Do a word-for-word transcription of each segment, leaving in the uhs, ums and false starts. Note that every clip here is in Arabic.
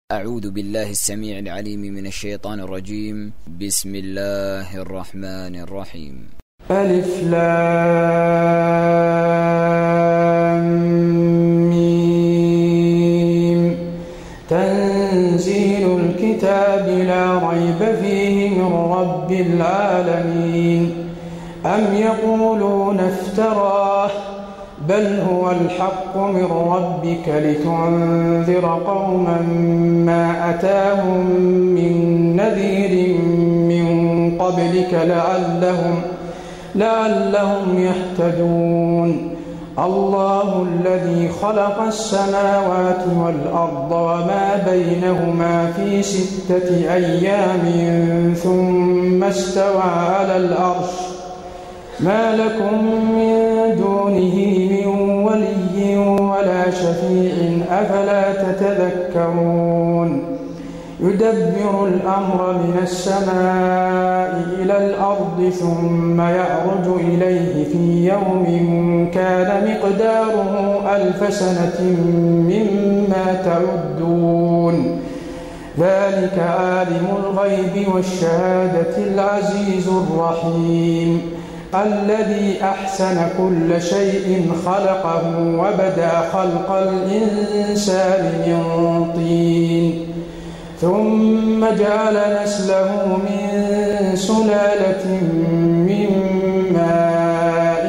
أعوذ بالله السميع العليم من الشيطان الرجيم. بسم الله الرحمن الرحيم. ألف لام ميم. تنزيل الكتاب لا ريب فيه من رب العالمين. أم يقولون افتراه بل هو الحق من ربك لتنذر قوما ما أتاهم من نذير من قبلك لعلهم, لعلهم يهتدون. الله الذي خلق السماوات والأرض وما بينهما في ستة أيام ثم استوى على العرش. ما لكم من دونه من ولي ولا شفيع أفلا تتذكرون. يدبر الأمر من السماء إلى الأرض ثم يعرج إليه في يوم كان مقداره ألف سنة مما تعدون. ذلك عالم الغيب والشهادة العزيز الرحيم الذي أحسن كل شيء خلقه وبدأ خلق الإنسان من طين ثم جعل نسله من سلالة من ماء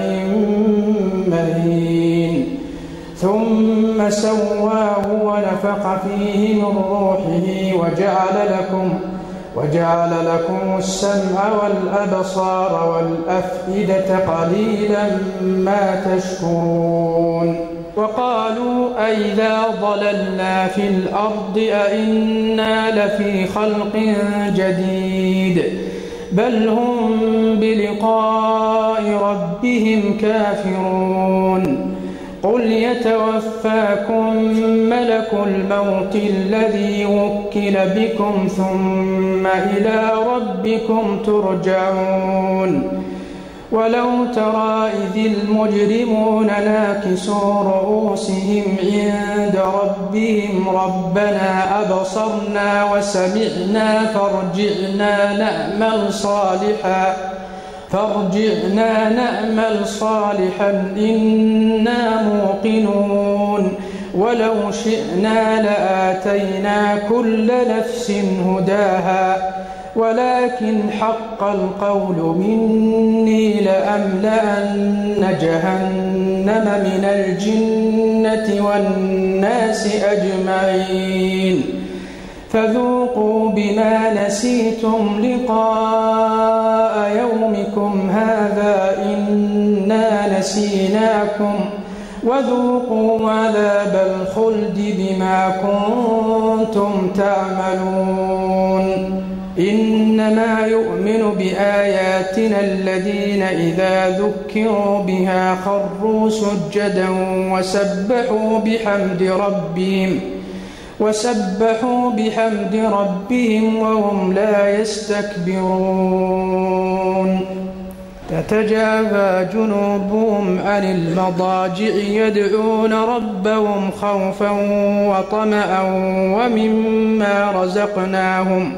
مهين ثم سواه ونفخ فيه من روحه وجعل لكم وجعل لكم السمع والأبصار والأفئدة قليلا ما تشكرون. وقالوا أئذا ضللنا في الأرض أئنا لفي خلق جديد بل هم بلقاء ربهم كافرون. قل يتوفاكم ملك الموت الذي وكل بكم ثم إلى ربكم ترجعون. ولو ترى إذ المجرمون ناكسوا رؤوسهم عند ربهم ربنا أبصرنا وسمعنا فارجعنا نعمل صالحا فارجعنا نعمل صالحا إنا موقنون. ولو شئنا لآتينا كل نفس هداها ولكن حق القول مني لأملأن جهنم من الجنة والناس أجمعين. فذوقوا بما نسيتم لقاء يومكم هذا إنا نسيناكم وذوقوا عذاب الخلد بما كنتم تعملون. إنما يؤمن بآياتنا الذين إذا ذكروا بها خروا سجدا وسبحوا بحمد ربهم وسبحوا بحمد ربهم وهم لا يستكبرون. تتجافى جنوبهم عن المضاجع يدعون ربهم خوفا وطمعا ومما رزقناهم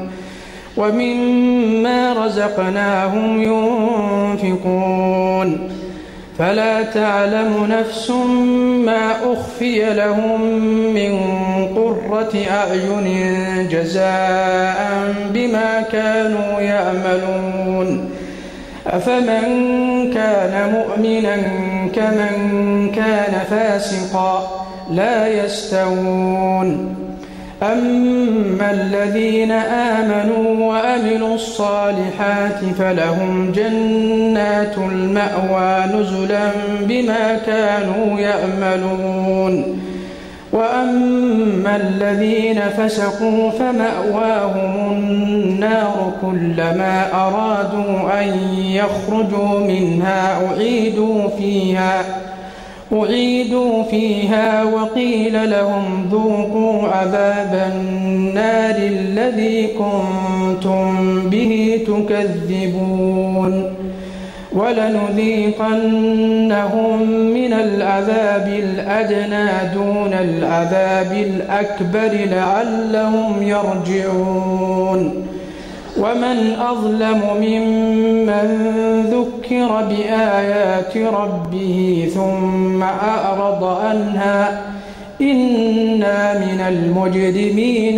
ومما رزقناهم ينفقون. فلا تعلم نفس ما أخفي لهم من قرة أعين جزاء بما كانوا يعملون. أفمن كان مؤمنا كمن كان فاسقا لا يستوون. أما الذين آمنوا وعملوا الصالحات فلهم جنات المأوى نزلا بما كانوا يعملون. وأما الذين فسقوا فمأواهم النار كلما أرادوا أن يخرجوا منها أعيدوا فيها أعيدوا فيها وقيل لهم ذوقوا عذاب النار الذي كنتم به تكذبون. ولنذيقنهم من العذاب الأدنى دون العذاب الأكبر لعلهم يرجعون. ومن أظلم ممن ذكر بآيات ربه ثم أعرض عنها إنا من المجرمين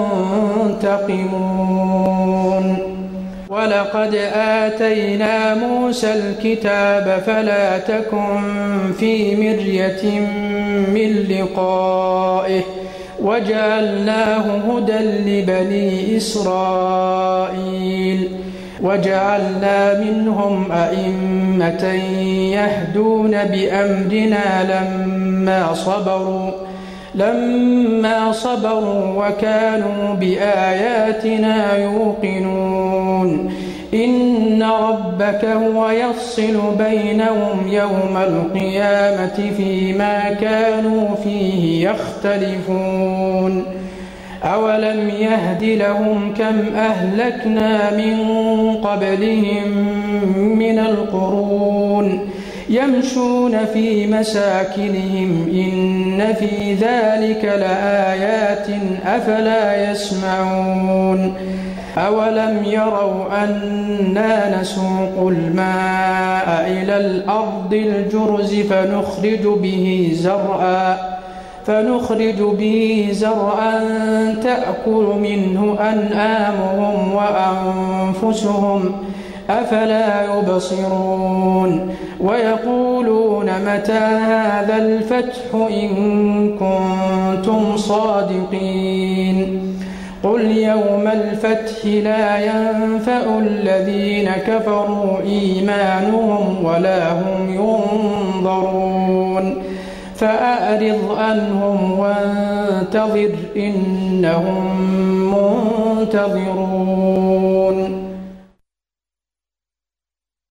منتقمون. ولقد آتينا موسى الكتاب فلا تكن في مرية من لقائه وجعلناه هدى لبني إسرائيل وجعلنا منهم أئمة يهدون بأمرنا لما صبروا لما صبروا وكانوا بآياتنا يوقنون. إن ربك هو يفصل بينهم يوم القيامة فيما كانوا فيه يختلفون. أولم يهد لهم كم أهلكنا من قبلهم من القرون يمشون في مساكنهم إن في ذلك لآيات أفلا يسمعون. أولم يروا أنا نسوق الماء إلى الأرض الجرز فنخرج به زرعا فنخرج به زرعا تأكل منه أنعامهم وأنفسهم أفلا يبصرون. ويقولون متى هذا الفتح إن كنتم صادقين. قل يوم الفتح لا ينفع الذين كفروا إيمانهم ولا هم ينظرون. فأعرض عنهم وانتظر إنهم منتظرون.